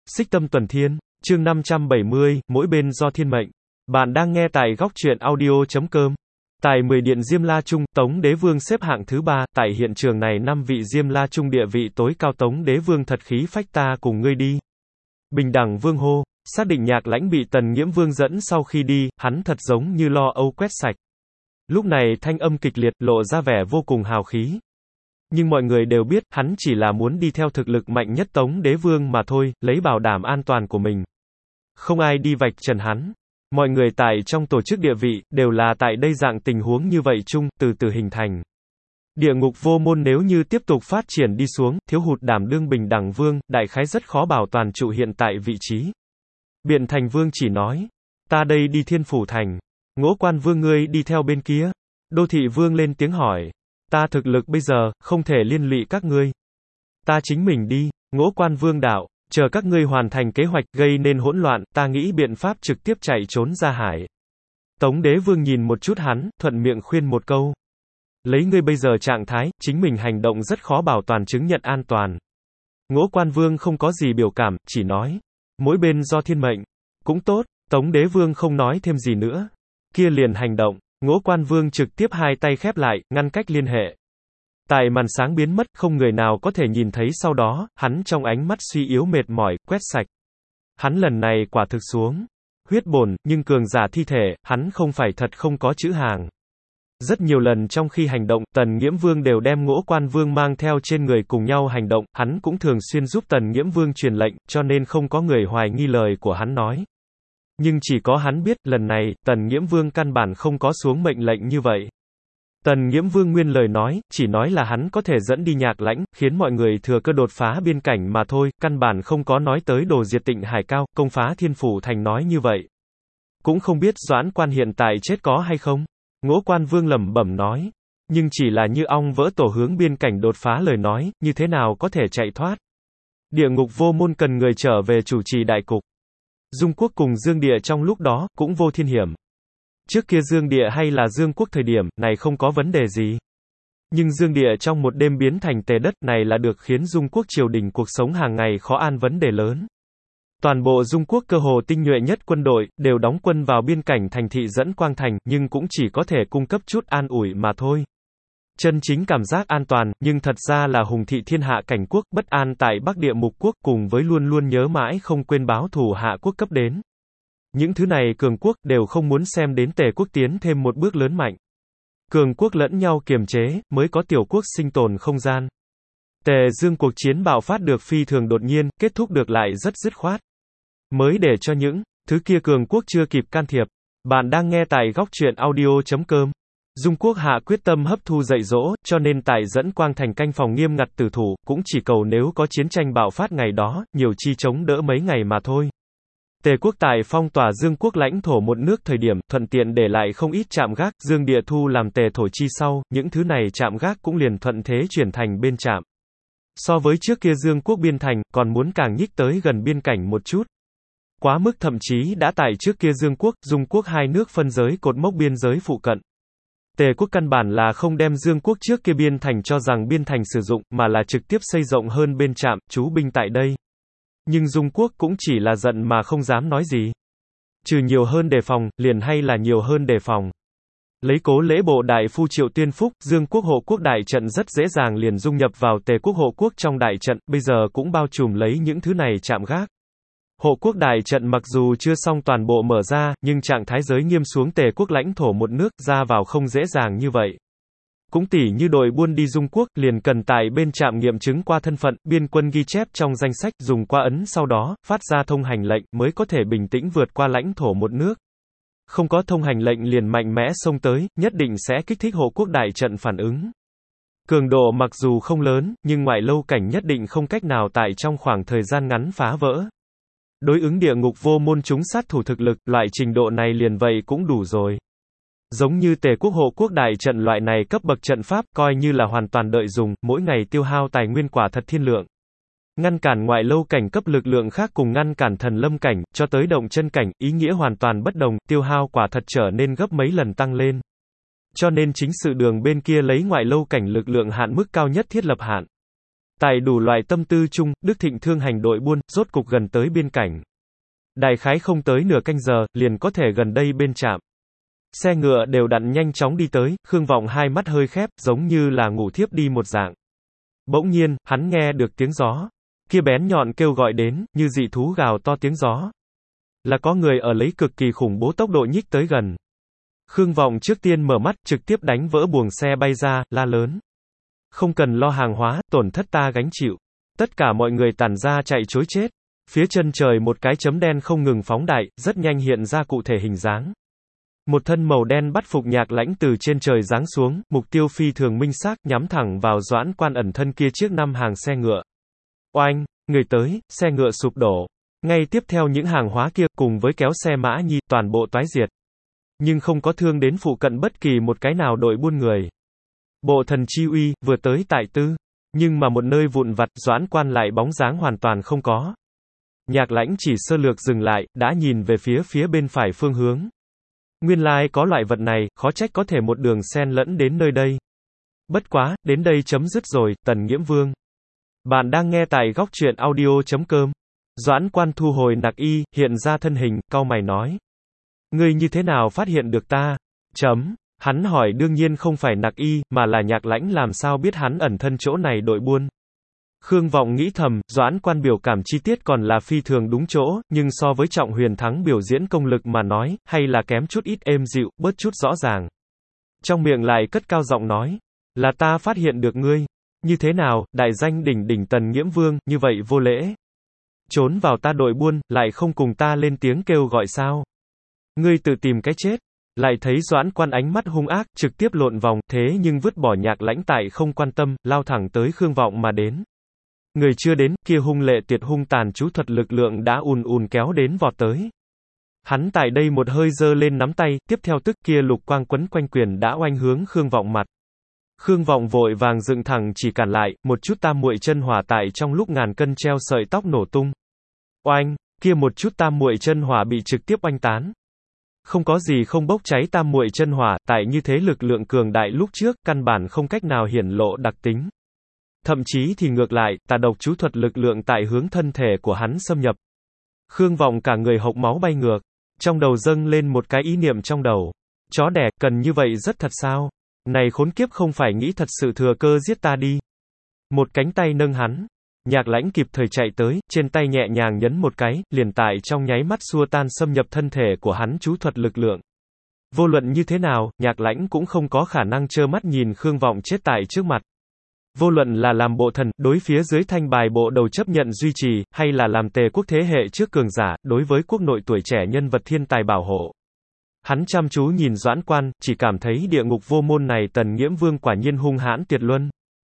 Xích Tâm Tuần Thiên, chương 570, mỗi bên do thiên mệnh. Bạn đang nghe tại góc truyện audio.com. Tại 10 điện Diêm La Trung, Tống Đế Vương xếp hạng thứ 3, tại hiện trường này 5 vị Diêm La Trung địa vị tối cao. Tống Đế Vương thật khí phách, ta cùng ngươi đi. Bình đẳng Vương hô, xác định Nhạc Lãnh bị Tần Nghiễm Vương dẫn sau khi đi, hắn thật giống như lo âu quét sạch. Lúc này thanh âm kịch liệt, lộ ra vẻ vô cùng hào khí. Nhưng mọi người đều biết, hắn chỉ là muốn đi theo thực lực mạnh nhất Tống Đế Vương mà thôi, lấy bảo đảm an toàn của mình. Không ai đi vạch trần hắn. Mọi người tại trong tổ chức địa vị, đều là tại đây dạng tình huống như vậy chung, từ từ hình thành. Địa ngục vô môn nếu như tiếp tục phát triển đi xuống, thiếu hụt đảm đương bình đẳng vương, đại khái rất khó bảo toàn trụ hiện tại vị trí. Biện Thành Vương chỉ nói, ta đây đi Thiên Phủ Thành. Ngỗ Quan Vương ngươi đi theo bên kia. Đô Thị Vương lên tiếng hỏi, ta thực lực bây giờ, không thể liên lụy các ngươi. Ta chính mình đi. Ngỗ Quan Vương đạo, chờ các ngươi hoàn thành kế hoạch, gây nên hỗn loạn, ta nghĩ biện pháp trực tiếp chạy trốn ra hải. Tống Đế Vương nhìn một chút hắn, thuận miệng khuyên một câu. Lấy ngươi bây giờ trạng thái, chính mình hành động rất khó bảo toàn chứng nhận an toàn. Ngỗ Quan Vương không có gì biểu cảm, chỉ nói, mỗi bên do thiên mệnh. Cũng tốt. Tống Đế Vương không nói thêm gì nữa. Kia liền hành động. Ngỗ Quan Vương trực tiếp hai tay khép lại, ngăn cách liên hệ. Tại màn sáng biến mất, không người nào có thể nhìn thấy sau đó, hắn trong ánh mắt suy yếu mệt mỏi, quét sạch. Hắn lần này quả thực xuống huyết bổn, nhưng cường giả thi thể, hắn không phải thật không có chữ hàng. Rất nhiều lần trong khi hành động, Tần Nghiễm Vương đều đem Ngỗ Quan Vương mang theo trên người cùng nhau hành động, hắn cũng thường xuyên giúp Tần Nghiễm Vương truyền lệnh, cho nên không có người hoài nghi lời của hắn nói. Nhưng chỉ có hắn biết, lần này, Tần Nghiễm Vương căn bản không có xuống mệnh lệnh như vậy. Tần Nghiễm Vương nguyên lời nói, chỉ nói là hắn có thể dẫn đi Nhạc Lãnh, khiến mọi người thừa cơ đột phá biên cảnh mà thôi, căn bản không có nói tới đồ diệt Tịnh Hải Cao, công phá Thiên Phủ Thành nói như vậy. Cũng không biết Doãn Quan hiện tại chết có hay không? Ngỗ Quan Vương lẩm bẩm nói. Nhưng chỉ là như ong vỡ tổ hướng biên cảnh đột phá lời nói, như thế nào có thể chạy thoát? Địa ngục vô môn cần người trở về chủ trì đại cục. Dung Quốc cùng Dương Địa trong lúc đó, cũng vô thiên hiểm. Trước kia Dương Địa hay là Dương Quốc thời điểm, này không có vấn đề gì. Nhưng Dương Địa trong một đêm biến thành tề đất, này là được khiến Dung Quốc triều đình cuộc sống hàng ngày khó an vấn đề lớn. Toàn bộ Dung Quốc cơ hồ tinh nhuệ nhất quân đội, đều đóng quân vào biên cảnh thành thị Dẫn Quang Thành, nhưng cũng chỉ có thể cung cấp chút an ủi mà thôi. Chân chính cảm giác an toàn, nhưng thật ra là hùng thị thiên hạ cảnh quốc, bất an tại Bắc Địa Mục Quốc, cùng với luôn luôn nhớ mãi không quên báo thù hạ quốc cấp đến. Những thứ này cường quốc, đều không muốn xem đến Tề quốc tiến thêm một bước lớn mạnh. Cường quốc lẫn nhau kiềm chế, mới có tiểu quốc sinh tồn không gian. Tề Dương cuộc chiến bạo phát được phi thường đột nhiên, kết thúc được lại rất dứt khoát. Mới để cho những thứ kia cường quốc chưa kịp can thiệp. Bạn đang nghe tại góc truyện audio.com. Dung Quốc hạ quyết tâm hấp thu dạy dỗ, cho nên tại Dẫn Quang Thành canh phòng nghiêm ngặt tử thủ, cũng chỉ cầu nếu có chiến tranh bạo phát ngày đó, nhiều chi chống đỡ mấy ngày mà thôi. Tề quốc tại phong tỏa Dương Quốc lãnh thổ một nước thời điểm, thuận tiện để lại không ít trạm gác, Dương Địa thu làm Tề thổ chi sau, những thứ này trạm gác cũng liền thuận thế chuyển thành bên trạm. So với trước kia Dương Quốc biên thành, còn muốn càng nhích tới gần biên cảnh một chút. Quá mức thậm chí đã tại trước kia Dương Quốc, Dung Quốc hai nước phân giới cột mốc biên giới phụ cận. Tề quốc căn bản là không đem Dương Quốc trước kia biên thành cho rằng biên thành sử dụng, mà là trực tiếp xây rộng hơn bên trạm, trú binh tại đây. Nhưng Dung Quốc cũng chỉ là giận mà không dám nói gì. Trừ nhiều hơn đề phòng, liền hay là nhiều hơn đề phòng. Lấy Cố Lễ Bộ đại phu Triệu Tuyên Phúc, Dương Quốc hộ quốc đại trận rất dễ dàng liền dung nhập vào Tề quốc hộ quốc trong đại trận, bây giờ cũng bao trùm lấy những thứ này chạm gác. Hộ quốc đại trận mặc dù chưa xong toàn bộ mở ra, nhưng trạng thái giới nghiêm xuống Tề quốc lãnh thổ một nước, ra vào không dễ dàng như vậy. Cũng tỉ như đội buôn đi Dung Quốc, liền cần tại bên trạm nghiệm chứng qua thân phận, biên quân ghi chép trong danh sách, dùng qua ấn sau đó, phát ra thông hành lệnh, mới có thể bình tĩnh vượt qua lãnh thổ một nước. Không có thông hành lệnh liền mạnh mẽ xông tới, nhất định sẽ kích thích hộ quốc đại trận phản ứng. Cường độ mặc dù không lớn, nhưng ngoại lâu cảnh nhất định không cách nào tại trong khoảng thời gian ngắn phá vỡ. Đối ứng địa ngục vô môn chúng sát thủ thực lực, loại trình độ này liền vậy cũng đủ rồi. Giống như Tề quốc hộ quốc đại trận loại này cấp bậc trận pháp, coi như là hoàn toàn đợi dùng, mỗi ngày tiêu hao tài nguyên quả thật thiên lượng. Ngăn cản ngoại lâu cảnh cấp lực lượng khác cùng ngăn cản thần lâm cảnh, cho tới động chân cảnh, ý nghĩa hoàn toàn bất đồng, tiêu hao quả thật trở nên gấp mấy lần tăng lên. Cho nên chính sự đường bên kia lấy ngoại lâu cảnh lực lượng hạn mức cao nhất thiết lập hạn. Tại đủ loại tâm tư chung, Đức Thịnh thương hành đội buôn, rốt cục gần tới biên cảnh. Đại khái không tới nửa canh giờ, liền có thể gần đây bên trạm. Xe ngựa đều đặn nhanh chóng đi tới, Khương Vọng hai mắt hơi khép, giống như là ngủ thiếp đi một dạng. Bỗng nhiên, hắn nghe được tiếng gió. Kia bén nhọn kêu gọi đến, như dị thú gào to tiếng gió. Là có người ở lấy cực kỳ khủng bố tốc độ nhích tới gần. Khương Vọng trước tiên mở mắt, trực tiếp đánh vỡ buồng xe bay ra, la lớn. Không cần lo hàng hóa, tổn thất ta gánh chịu. Tất cả mọi người tản ra chạy trối chết. Phía chân trời một cái chấm đen không ngừng phóng đại, rất nhanh hiện ra cụ thể hình dáng. Một thân màu đen bắt phục Nhạc Lãnh từ trên trời giáng xuống, mục tiêu phi thường minh xác, nhắm thẳng vào Doãn Quan ẩn thân kia chiếc 5 hàng xe ngựa. Oanh, người tới, xe ngựa sụp đổ. Ngay tiếp theo những hàng hóa kia, cùng với kéo xe mã nhi, toàn bộ toái diệt. Nhưng không có thương đến phụ cận bất kỳ một cái nào đội buôn người. Bộ thần chi uy, vừa tới tại tư. Nhưng mà một nơi vụn vặt, Doãn Quan lại bóng dáng hoàn toàn không có. Nhạc Lãnh chỉ sơ lược dừng lại, đã nhìn về phía bên phải phương hướng. Nguyên lai có loại vật này, khó trách có thể một đường xen lẫn đến nơi đây. Bất quá, đến đây chấm dứt rồi, Tần Nghiễm Vương. Bạn đang nghe tại góc truyện audio.com. Doãn Quan thu hồi nặc y, hiện ra thân hình, cau mày nói. Ngươi như thế nào phát hiện được ta? Hắn hỏi đương nhiên không phải nặc y, mà là Nhạc Lãnh làm sao biết hắn ẩn thân chỗ này đội buôn. Khương Vọng nghĩ thầm, Doãn Quan biểu cảm chi tiết còn là phi thường đúng chỗ, nhưng so với Trọng Huyền Thắng biểu diễn công lực mà nói, hay là kém chút ít êm dịu, bớt chút rõ ràng. Trong miệng lại cất cao giọng nói, là ta phát hiện được ngươi. Như thế nào, đại danh đỉnh đỉnh Tần Nghiễm Vương, như vậy vô lễ. Trốn vào ta đội buôn, lại không cùng ta lên tiếng kêu gọi sao? Ngươi tự tìm cái chết. Lại thấy Doãn Quan ánh mắt hung ác, trực tiếp lộn vòng, thế nhưng vứt bỏ Nhạc Lãnh tại không quan tâm, lao thẳng tới Khương Vọng mà đến. Người chưa đến, kia hung lệ tuyệt hung tàn chú thuật lực lượng đã ùn kéo đến vọt tới. Hắn tại đây một hơi giơ lên nắm tay, tiếp theo tức kia lục quang quấn quanh quyền đã oanh hướng Khương Vọng mặt. Khương Vọng vội vàng dựng thẳng chỉ cản lại, một chút tam muội chân hỏa tại trong lúc ngàn cân treo sợi tóc nổ tung. Oanh, kia một chút tam muội chân hỏa bị trực tiếp oanh tán. Không có gì không bốc cháy tam muội chân hỏa, tại như thế lực lượng cường đại lúc trước, căn bản không cách nào hiển lộ đặc tính. Thậm chí thì ngược lại, tà độc chú thuật lực lượng tại hướng thân thể của hắn xâm nhập. Khương Vọng cả người hộc máu bay ngược. Trong đầu dâng lên một cái ý niệm trong đầu. Chó đẻ, cần như vậy rất thật sao? Này khốn kiếp không phải nghĩ thật sự thừa cơ giết ta đi. Một cánh tay nâng hắn. Nhạc Lãnh kịp thời chạy tới, trên tay nhẹ nhàng nhấn một cái, liền tại trong nháy mắt xua tan xâm nhập thân thể của hắn chú thuật lực lượng. Vô luận như thế nào, Nhạc Lãnh cũng không có khả năng trơ mắt nhìn Khương Vọng chết tại trước mặt. Vô luận là làm bộ thần, đối phía dưới thanh bài bộ đầu chấp nhận duy trì, hay là làm tề quốc thế hệ trước cường giả, đối với quốc nội tuổi trẻ nhân vật thiên tài bảo hộ. Hắn chăm chú nhìn Doãn Quan, chỉ cảm thấy địa ngục vô môn này Tần Nghiễm Vương quả nhiên hung hãn tuyệt luân.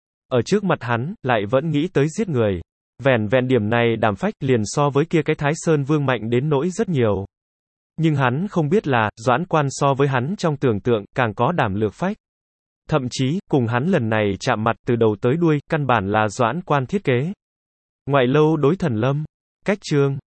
Ở trước mặt hắn, lại vẫn nghĩ tới giết người. Vẻn điểm này đảm phách liền so với kia cái Thái Sơn Vương mạnh đến nỗi rất nhiều. Nhưng hắn không biết là, Doãn Quan so với hắn trong tưởng tượng, càng có đảm lược phách. Thậm chí, cùng hắn lần này chạm mặt từ đầu tới đuôi, căn bản là Doãn Quan thiết kế. Ngoại lâu đối thần lâm. Cách chương